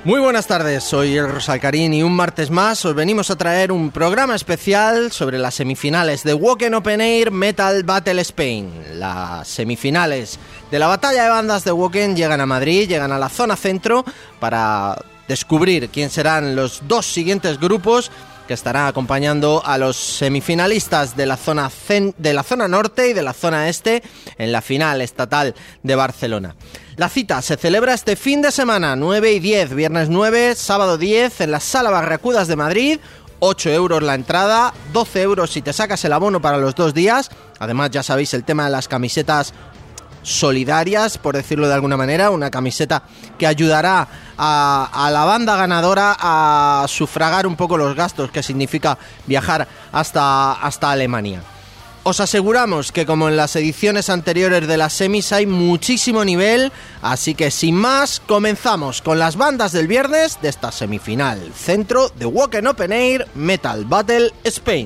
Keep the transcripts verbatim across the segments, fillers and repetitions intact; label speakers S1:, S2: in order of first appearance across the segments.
S1: Muy buenas tardes, soy el Rosalcarín y un martes más os venimos a traer un programa especial sobre las semifinales de Wacken Open Air Metal Battle Spain. Las semifinales de la batalla de bandas de Wacken llegan a Madrid, llegan a la zona centro para descubrir quién serán los dos siguientes grupos que estarán acompañando a los semifinalistas de la zona cen- de la zona norte y de la zona este en la final estatal de Barcelona. La cita se celebra este fin de semana, nueve y diez, viernes nueve, sábado diez, en la Sala Barracudas de Madrid. ocho euros la entrada, doce euros si te sacas el abono para los dos días. Además, ya sabéis el tema de las camisetas solidarias, por decirlo de alguna manera, una camiseta que ayudará a, a la banda ganadora a sufragar un poco los gastos que significa viajar hasta, hasta Alemania. Os aseguramos que como en las ediciones anteriores de las semis hay muchísimo nivel, así que sin más comenzamos con las bandas del viernes de esta semifinal centro de Wacken Open Air Metal Battle Spain.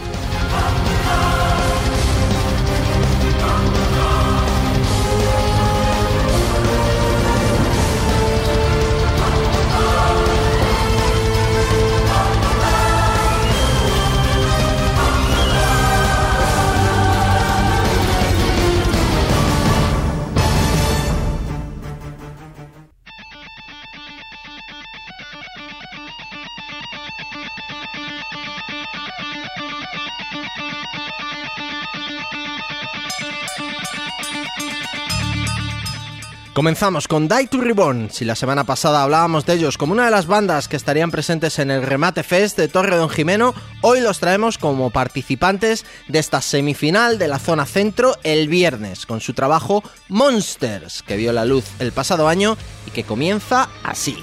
S1: Comenzamos con Die to Reborn. Si la semana pasada hablábamos de ellos como una de las bandas que estarían presentes en el Remate Fest de Torre Don Jimeno, hoy los traemos como participantes de esta semifinal de la zona centro el viernes, con su trabajo Monsters, que vio la luz el pasado año y que comienza así.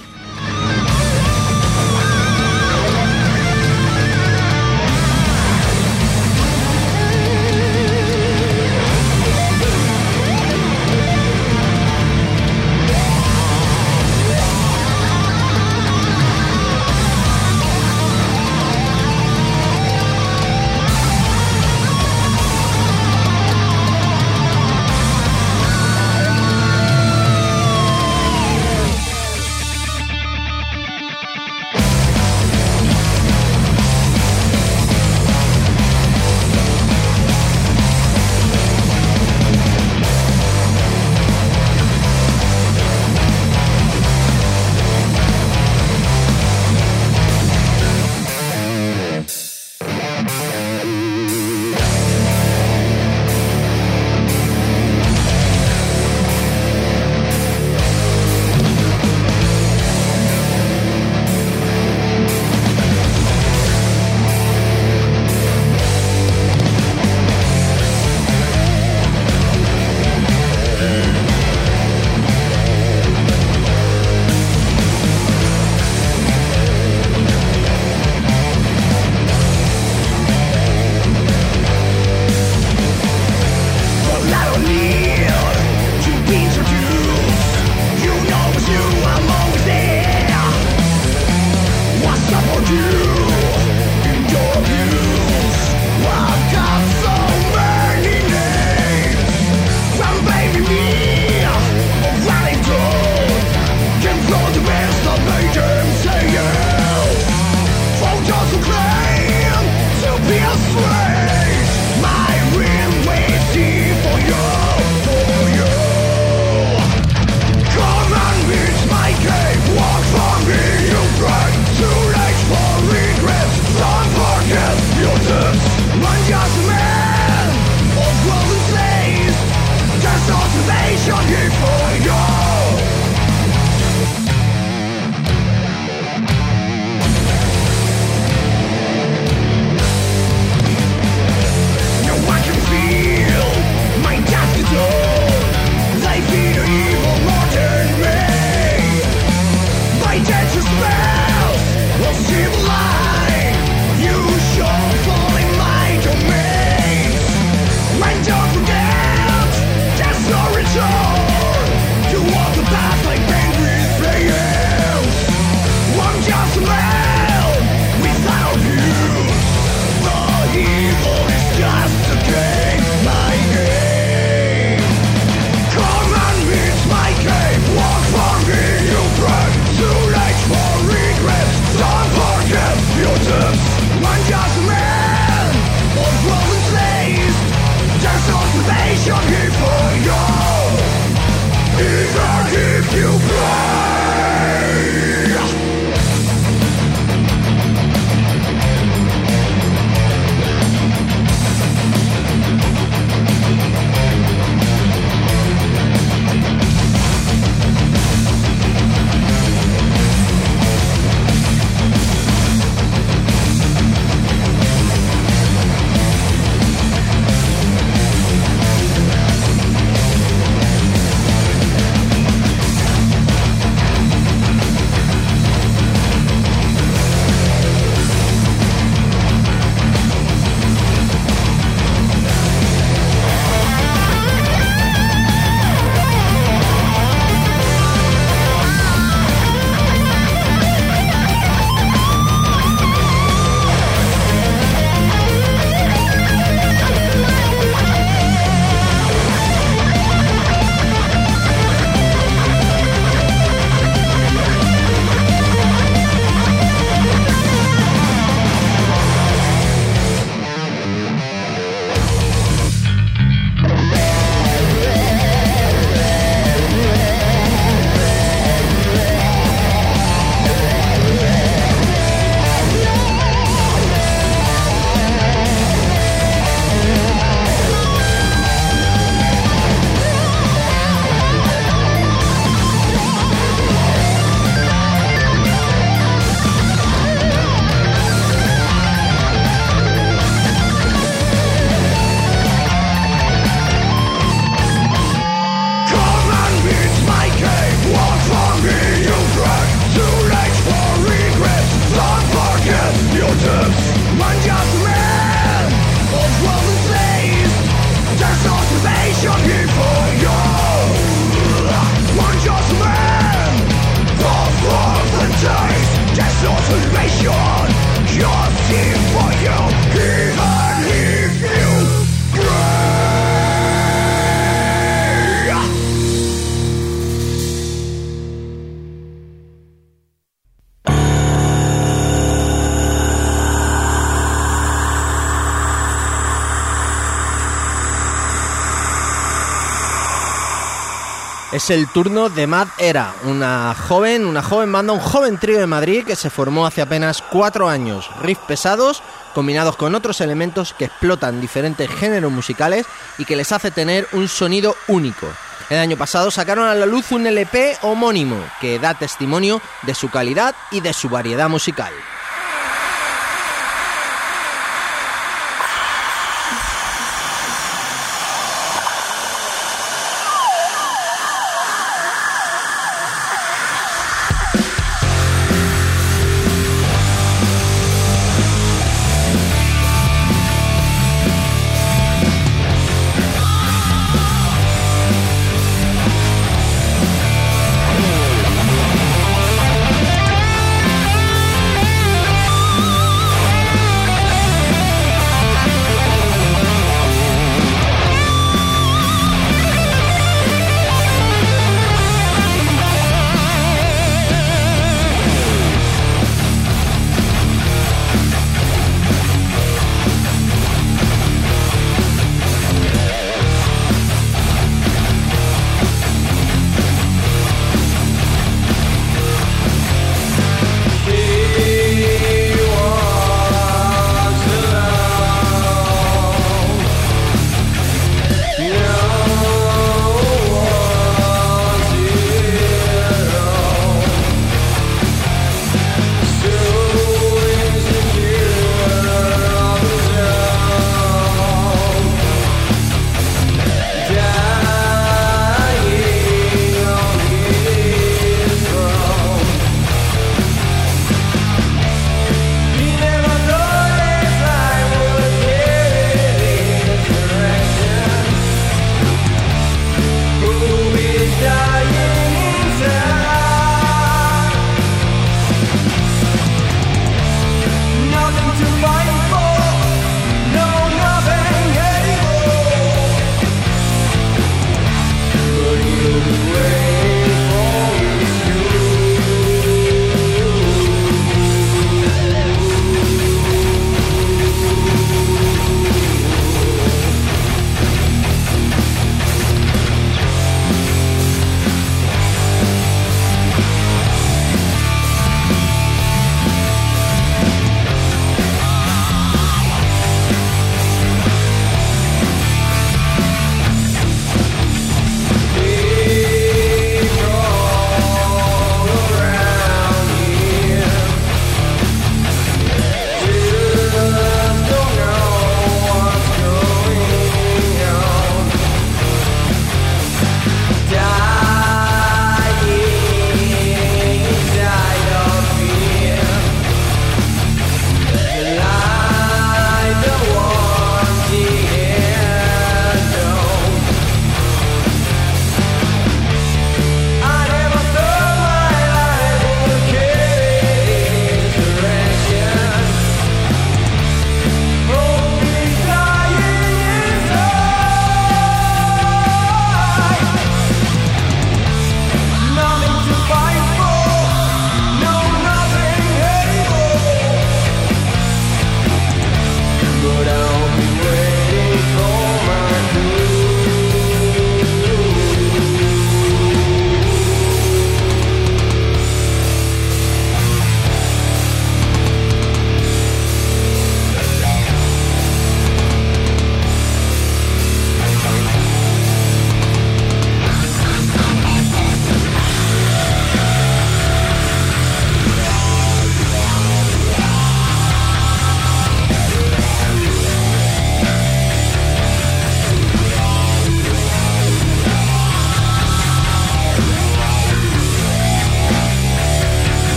S1: Es el turno de Mad Era, una joven, una joven banda, un joven trío de Madrid que se formó hace apenas cuatro años. Riffs pesados, combinados con otros elementos que explotan diferentes géneros musicales y que les hace tener un sonido único. El año pasado sacaron a la luz un L P homónimo que da testimonio de su calidad y de su variedad musical.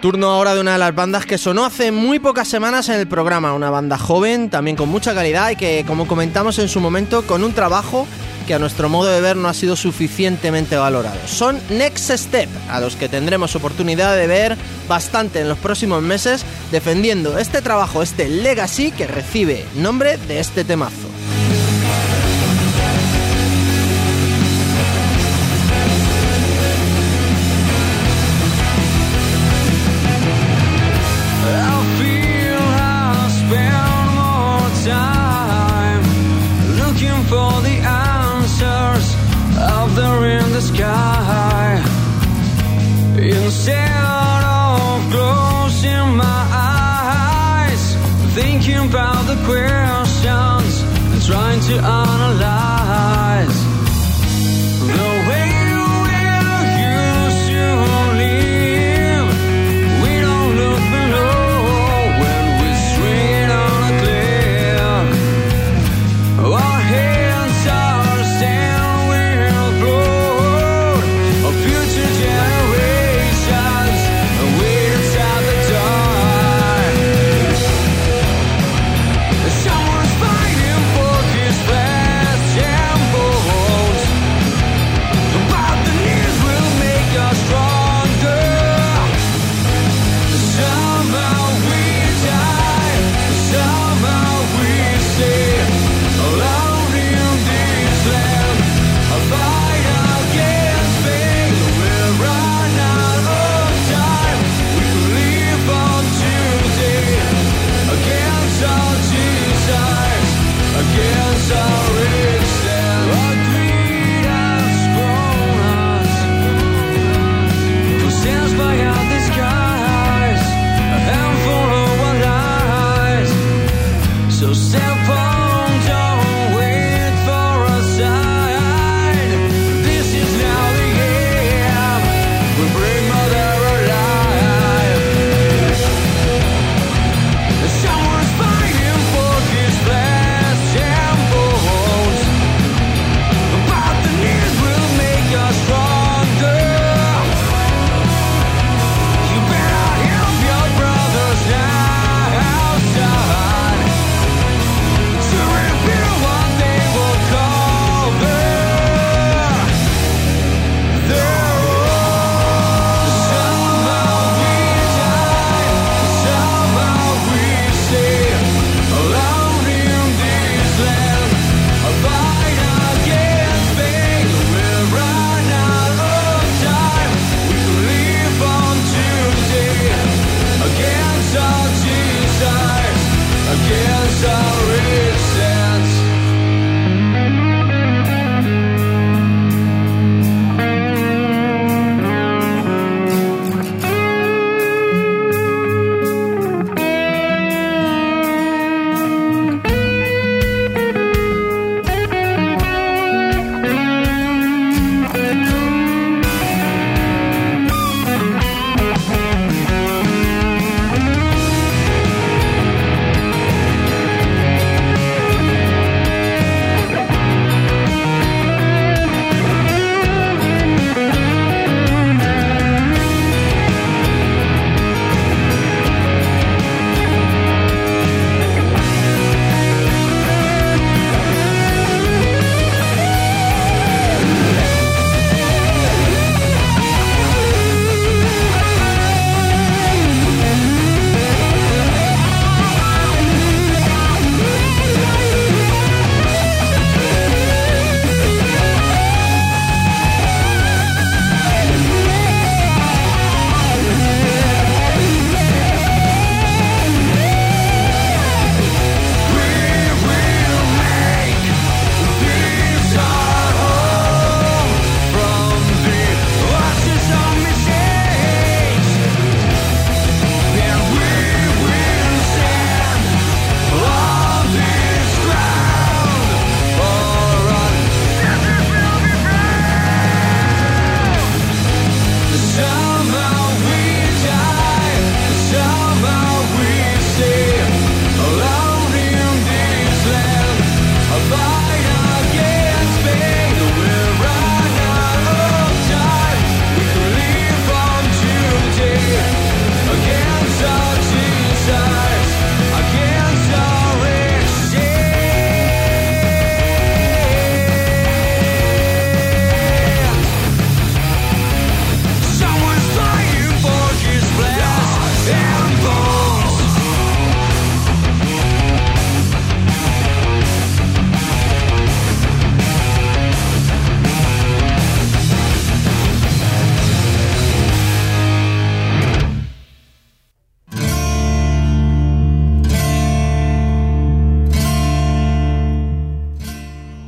S1: Turno ahora de una de las bandas que sonó hace muy pocas semanas en el programa, una banda joven, también con mucha calidad y que, como comentamos en su momento, con un trabajo que a nuestro modo de ver no ha sido suficientemente valorado. Son Next Step, a los que tendremos oportunidad de ver bastante en los próximos meses, defendiendo este trabajo, este legacy que recibe nombre de este temazo.
S2: Sky. Instead of closing my eyes, thinking about the questions and trying to analyze the way we used to live. We don't look below when we swing on a cliff. Our hands are standing. Yeah.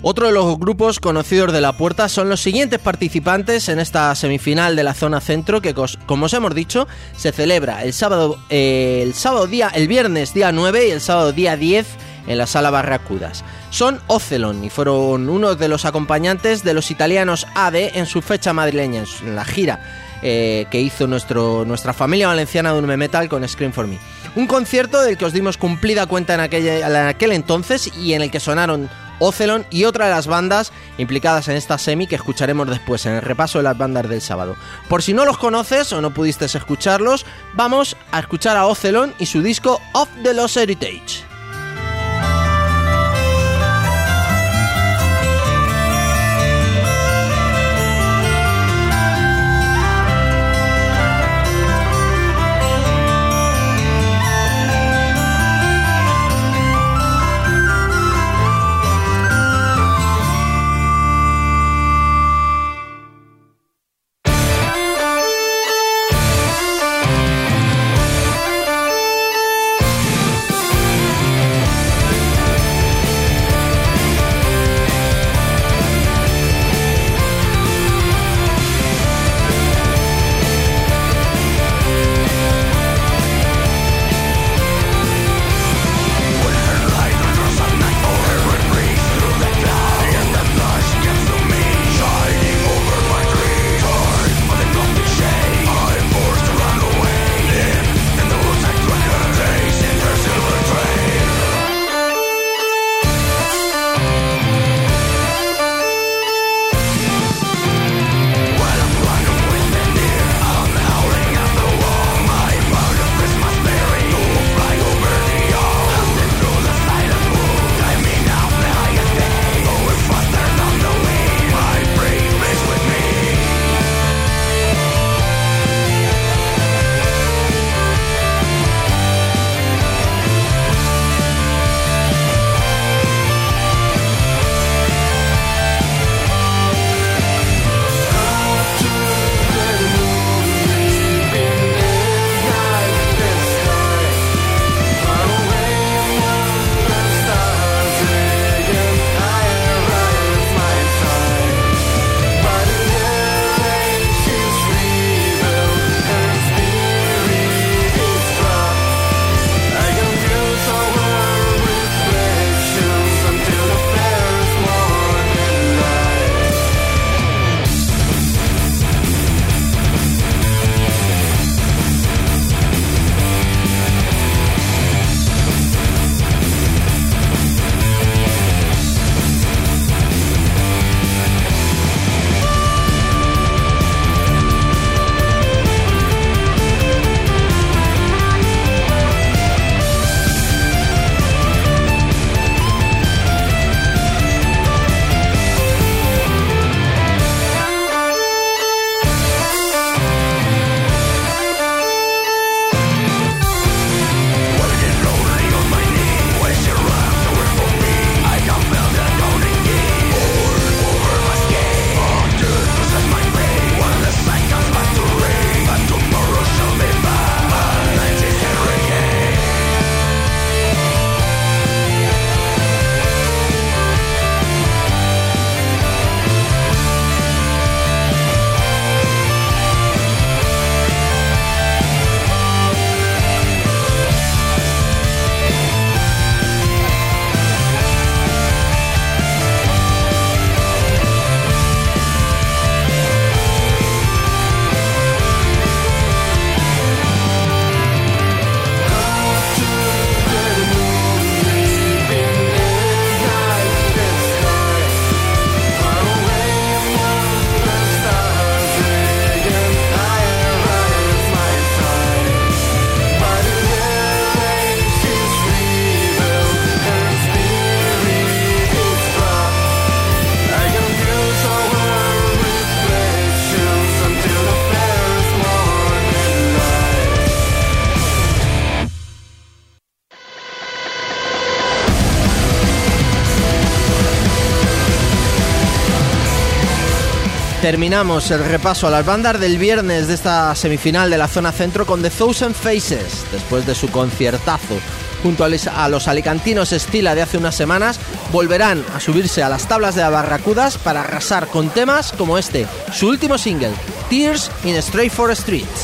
S1: Otro de los grupos conocidos de la puerta son los siguientes participantes en esta semifinal de la zona centro que, como os hemos dicho, se celebra el sábado, eh, el sábado día, el viernes día nueve y el sábado día diez en la Sala Barracudas. Son Ocelon y fueron uno de los acompañantes de los italianos A D en su fecha madrileña, en la gira eh, que hizo nuestro, nuestra familia valenciana de Nume Metal con Scream for Me. Un concierto del que os dimos cumplida cuenta en aquel, en aquel entonces y en el que sonaron Ocelon y otra de las bandas implicadas en esta semi que escucharemos después en el repaso de las bandas del sábado. Por si no los conoces o no pudiste escucharlos, vamos a escuchar a Ocelon y su disco Of the Lost Heritage. Terminamos el repaso a las bandas del viernes de esta semifinal de la zona centro con The Thousand Faces, después de su conciertazo junto a los alicantinos Estila de hace unas semanas, volverán a subirse a las tablas de la Barracudas para arrasar con temas como este, su último single, Tears in Stratford Streets.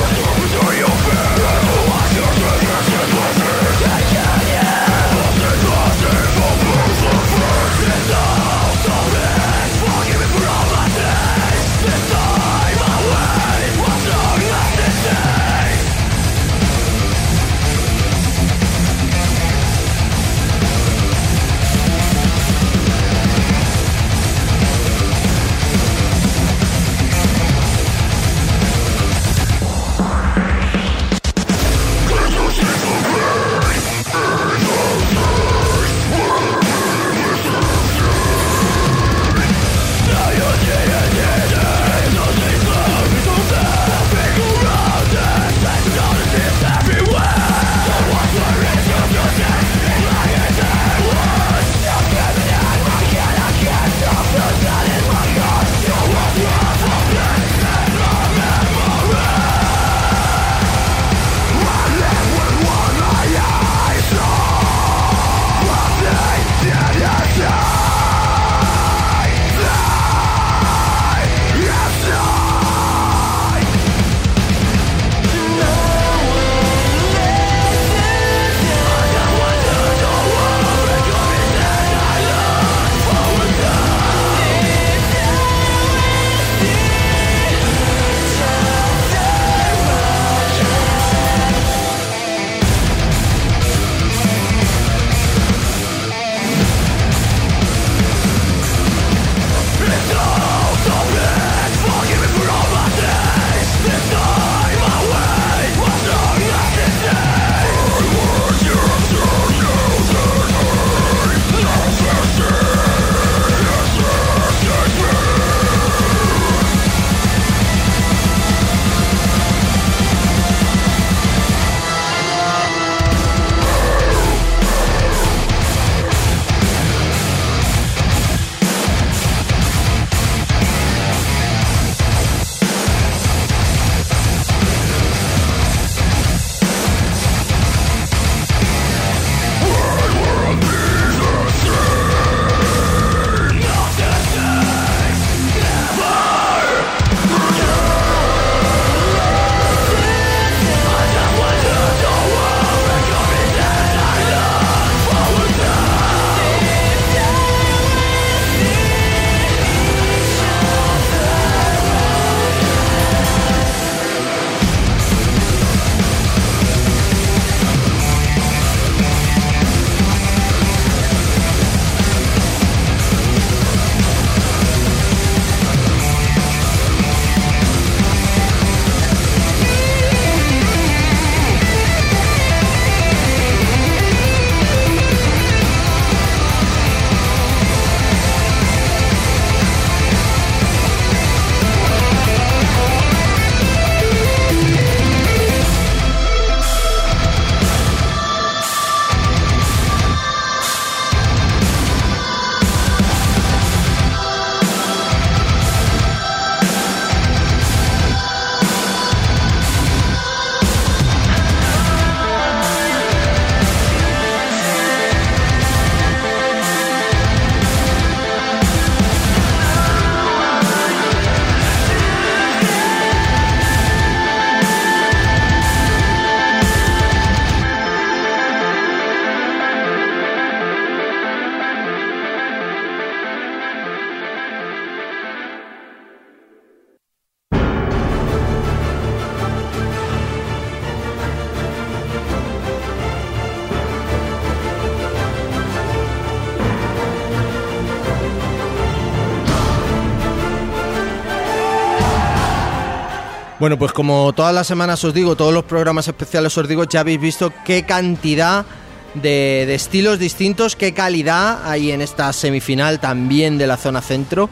S1: Bueno, pues como todas las semanas os digo, todos los programas especiales os digo, ya habéis visto qué cantidad de, de estilos distintos, qué calidad hay en esta semifinal también de la zona centro.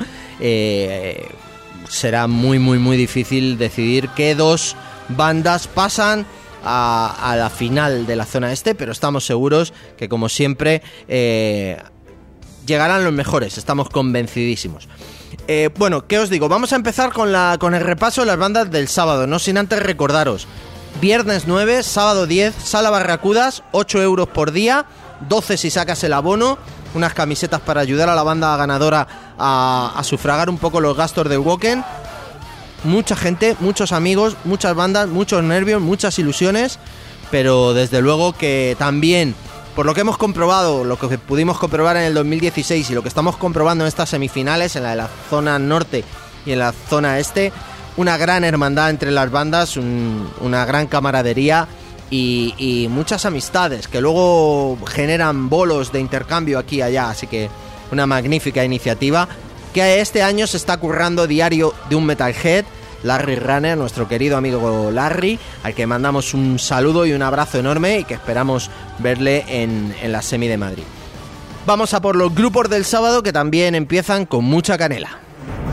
S1: Eh, será muy, muy, muy difícil decidir qué dos bandas pasan a, a la final de la zona este, pero estamos seguros que, como siempre, eh, llegarán los mejores, estamos convencidísimos. Eh, bueno, ¿qué os digo? Vamos a empezar con, la, con el repaso de las bandas del sábado, no sin antes recordaros Viernes nueve, sábado diez, Sala Barracudas, ocho euros por día, doce si sacas el abono, unas camisetas para ayudar a la banda ganadora a, a sufragar un poco los gastos del Wacken. Mucha gente, muchos amigos, muchas bandas, muchos nervios, muchas ilusiones, pero desde luego que también, por lo que hemos comprobado, lo que pudimos comprobar en el dos mil dieciséis y lo que estamos comprobando en estas semifinales, en la de la zona norte y en la zona este, una gran hermandad entre las bandas, un, una gran camaradería y, y muchas amistades que luego generan bolos de intercambio aquí y allá, así que una magnífica iniciativa que este año se está currando Diario de un Metalhead, Larry Runner, nuestro querido amigo Larry, al que mandamos un saludo y un abrazo enorme y que esperamos verle en, en la semi de Madrid. Vamos a por los grupos del sábado, que también empiezan con mucha canela.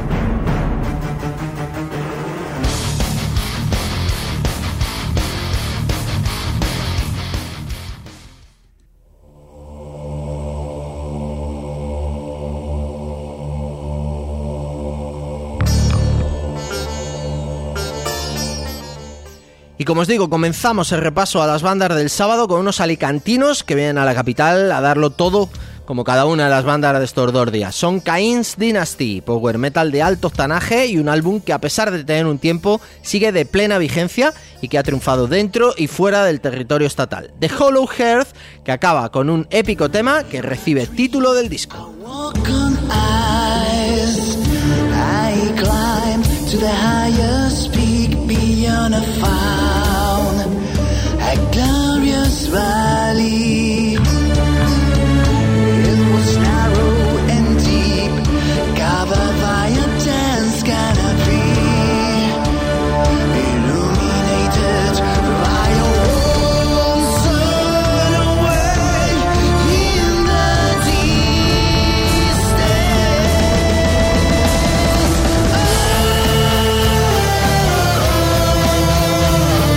S1: Y como os digo, comenzamos el repaso a las bandas del sábado con unos alicantinos que vienen a la capital a darlo todo, como cada una de las bandas de estos dos días. Son Cain's Dynasty, power metal de alto octanaje y un álbum que, a pesar de tener un tiempo, sigue de plena vigencia y que ha triunfado dentro y fuera del territorio estatal. The Hollow Earth, que acaba con un épico tema que recibe título del disco.
S3: To the highest peak beyond a found, a glorious valley. It was narrow and deep, covered by a dense canopy, illuminated by a warm sun away in the distance. Oh,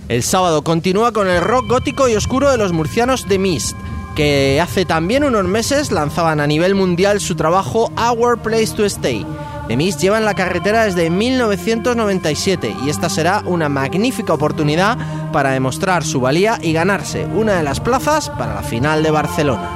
S1: El sábado continúa con el rock gótico y oscuro de los murcianos The Mist, que hace también unos meses lanzaban a nivel mundial su trabajo Our Place to Stay. The Mist lleva en la carretera desde mil novecientos noventa y siete y esta será una magnífica oportunidad para demostrar su valía y ganarse una de las plazas para la final de Barcelona.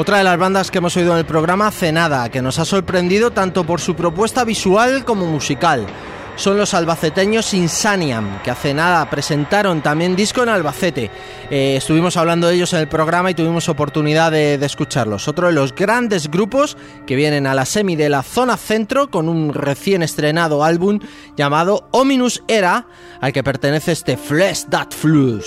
S1: Otra de las bandas que hemos oído en el programa, Cenada, que nos ha sorprendido tanto por su propuesta visual como musical. Son los albaceteños Insaniam, que hace nada presentaron también disco en Albacete. Eh, estuvimos hablando de ellos en el programa y tuvimos oportunidad de, de escucharlos. Otro de los grandes grupos que vienen a la semi de la zona centro con un recién estrenado álbum llamado Ominous Era, al que pertenece este Flesh That Flews.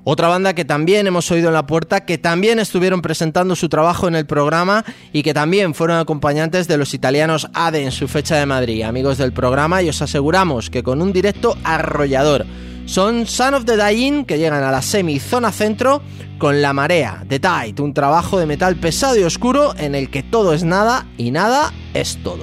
S1: Otra banda que también hemos oído en la puerta, que también estuvieron presentando su trabajo en el programa y que también fueron acompañantes de los italianos Ade en su fecha de Madrid, amigos del programa, y os aseguramos que con un directo arrollador. Son Son of the Dying, que llegan a la semi-zona centro con La Marea, The Tide, un trabajo de metal pesado y oscuro en el que todo es nada y nada es todo.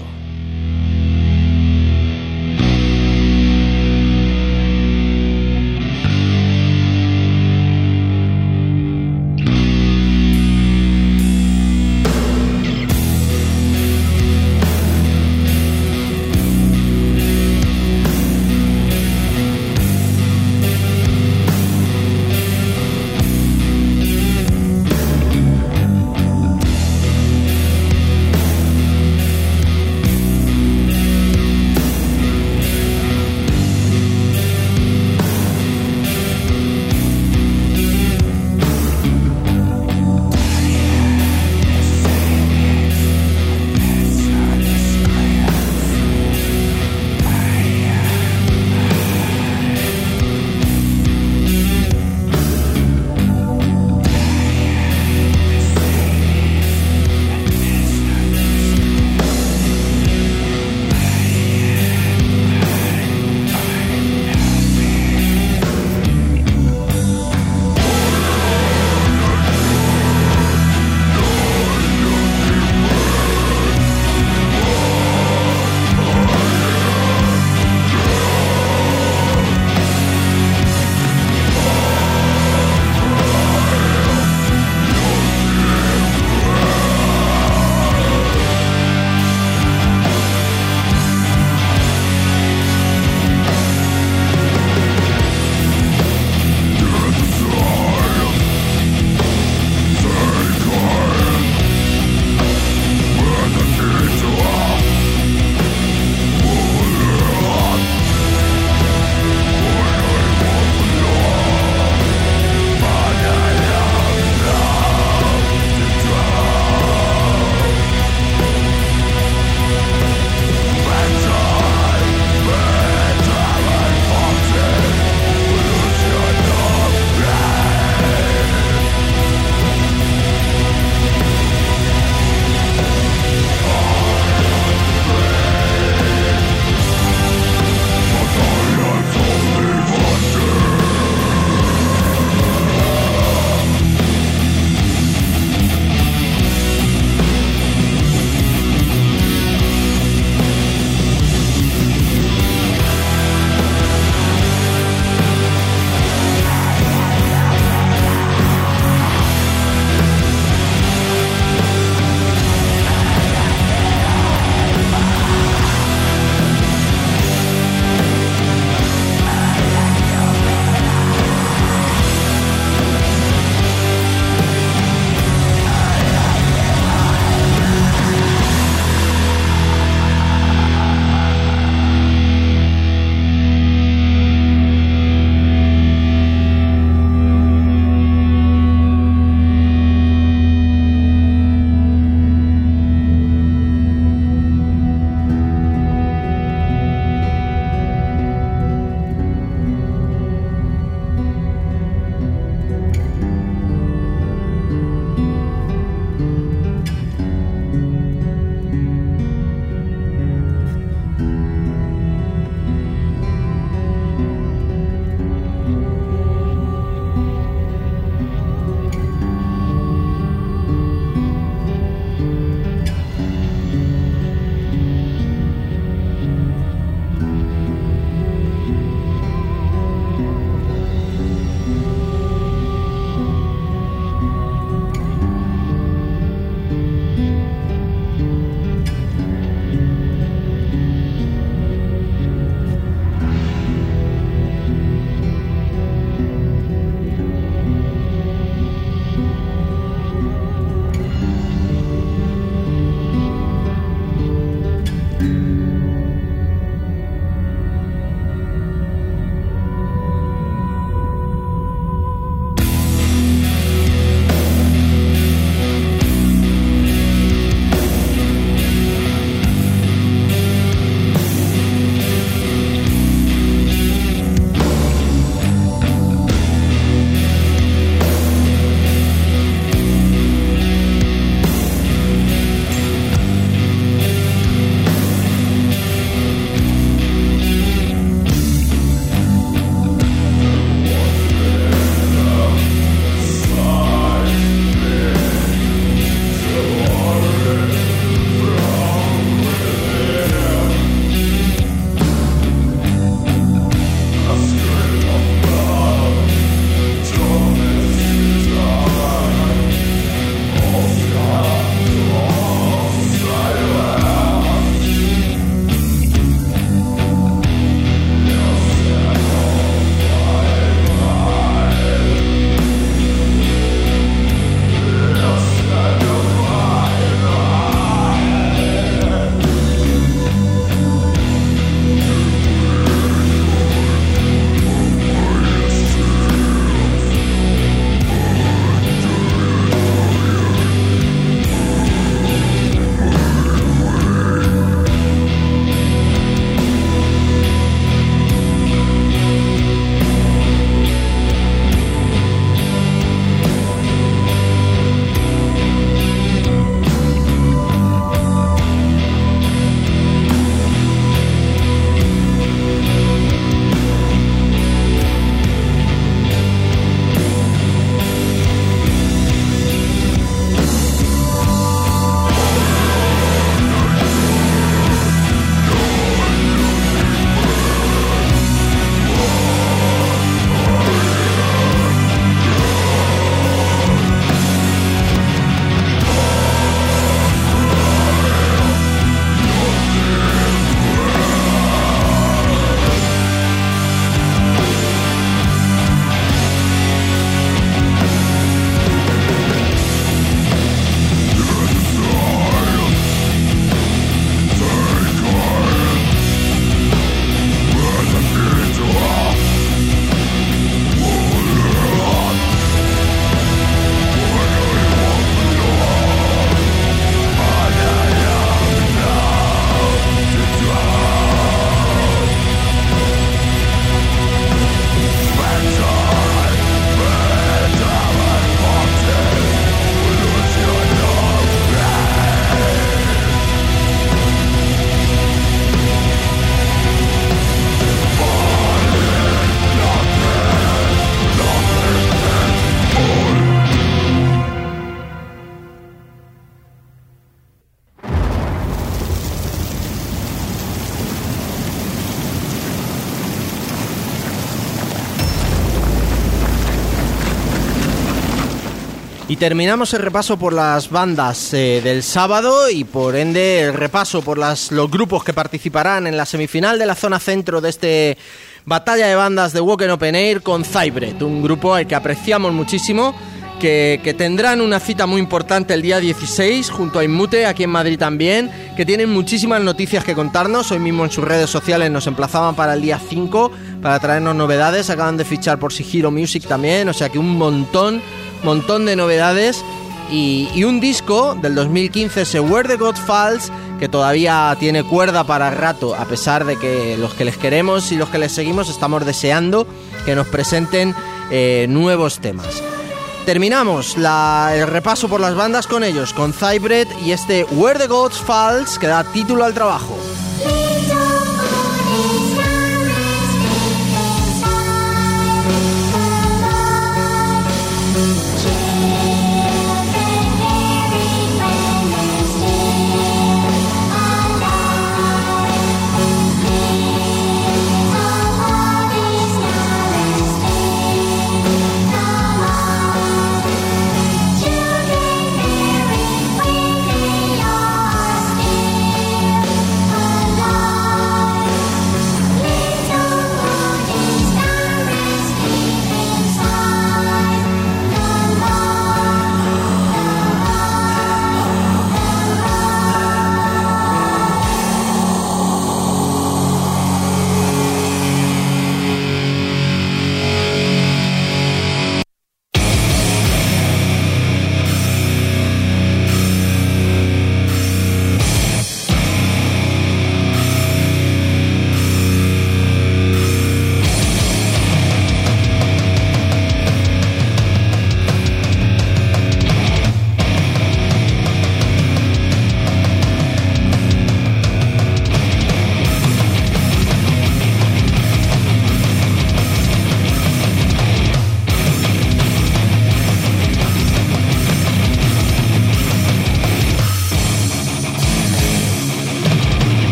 S1: terminamos el repaso por las bandas eh, del sábado y por ende el repaso por las, los grupos que participarán en la semifinal de la zona centro de este batalla de bandas de Wacken Open Air con Zybret, un grupo al que apreciamos muchísimo, que, que tendrán una cita muy importante el día dieciséis junto a Inmute, aquí en Madrid también, que tienen muchísimas noticias que contarnos. Hoy mismo en sus redes sociales nos emplazaban para el día cinco para traernos novedades. Acaban de fichar por Sigiro Music también, o sea que un montón montón de novedades y, y un disco del dos mil quince, ese Where the God Falls, que todavía tiene cuerda para rato, a pesar de que los que les queremos y los que les seguimos estamos deseando que nos presenten eh, nuevos temas. Terminamos la, el repaso por las bandas con ellos, con Zybret y este Where the God Falls, que da título al trabajo.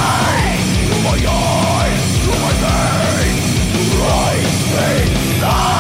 S4: Die!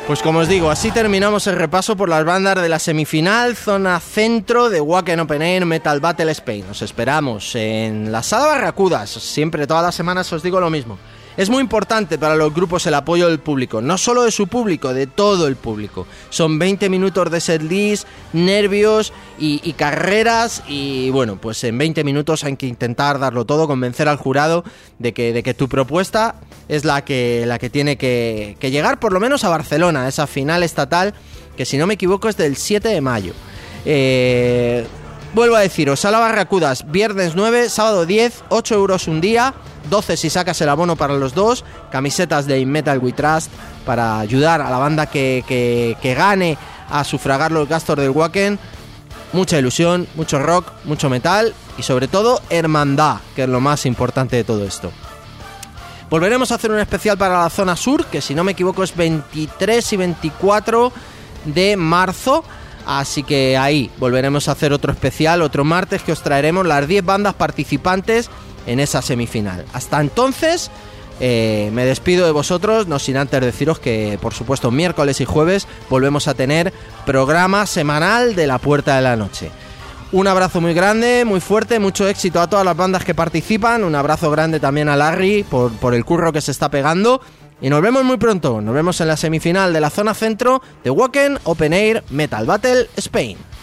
S1: Pues como os digo, así terminamos el repaso por las bandas de la semifinal zona centro de Wacken Open Air Metal Battle Spain. Os esperamos en la Sala Barracudas, siempre, todas las semanas os digo lo mismo. Es muy importante para los grupos el apoyo del público, no solo de su público, de todo el público. Son veinte minutos de setlist, nervios y, y carreras y bueno, pues en veinte minutos hay que intentar darlo todo, convencer al jurado de que, de que tu propuesta es la que, la que tiene que, que llegar por lo menos a Barcelona, esa final estatal que si no me equivoco es del siete de mayo. Eh... Vuelvo a deciros, Sala Barracudas, viernes nueve, sábado diez, ocho euros un día, doce si sacas el abono para los dos, camisetas de In Metal We Trust para ayudar a la banda que, que, que gane a sufragar los gastos del Wacken. Mucha ilusión, mucho rock, mucho metal y sobre todo hermandad, que es lo más importante de todo esto. Volveremos a hacer un especial para la zona sur, que si no me equivoco es veintitrés y veinticuatro de marzo. Así que ahí volveremos a hacer otro especial, otro martes, que os traeremos las diez bandas participantes en esa semifinal. Hasta entonces, eh, me despido de vosotros, no sin antes deciros que, por supuesto, miércoles y jueves volvemos a tener programa semanal de La Puerta de la Noche. Un abrazo muy grande, muy fuerte, mucho éxito a todas las bandas que participan. Un abrazo grande también a Larry por, por el curro que se está pegando. Y nos vemos muy pronto, nos vemos en la semifinal de la zona centro de Wacken Open Air Metal Battle Spain.